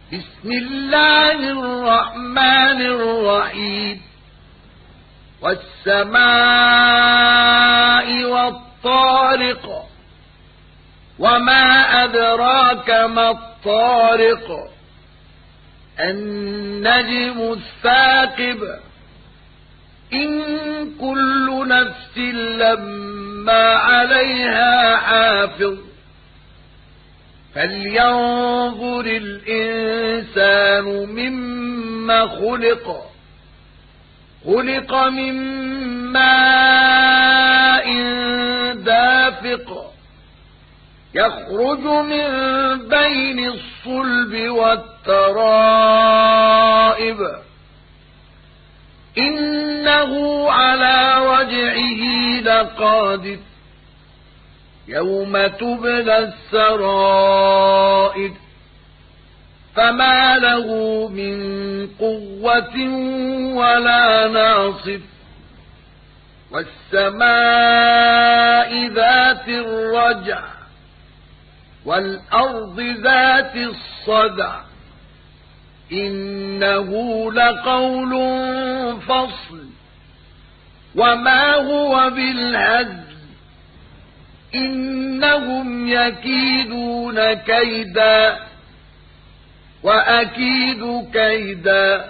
بسم الله الرحمن الرحيم والسماء والطارق وما أدراك ما الطارق النجم الثاقب إن كل نفس لما عليها حافظ فلينظر الإنسان مما خلق من ماء دافق يخرج من بين الصلب والترائب إنه على وجعه لقادر يوم تبلى السرائر فما له من قوة ولا ناصر والسماء ذات الرجع والأرض ذات الصدع إنه لقول فصل وما هو بالهزل إنهم يكيدون كيدا وأكيد كيدا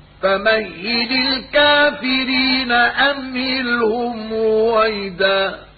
فمهل الكافرين أمهلهم رويدا